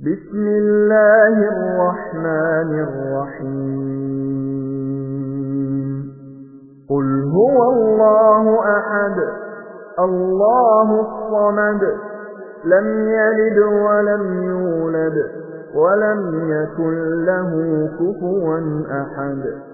بسم الله الرحمن الرحيم قل هو الله أحد الله الصمد لم يلد ولم يولد ولم يكن له كفوا أحد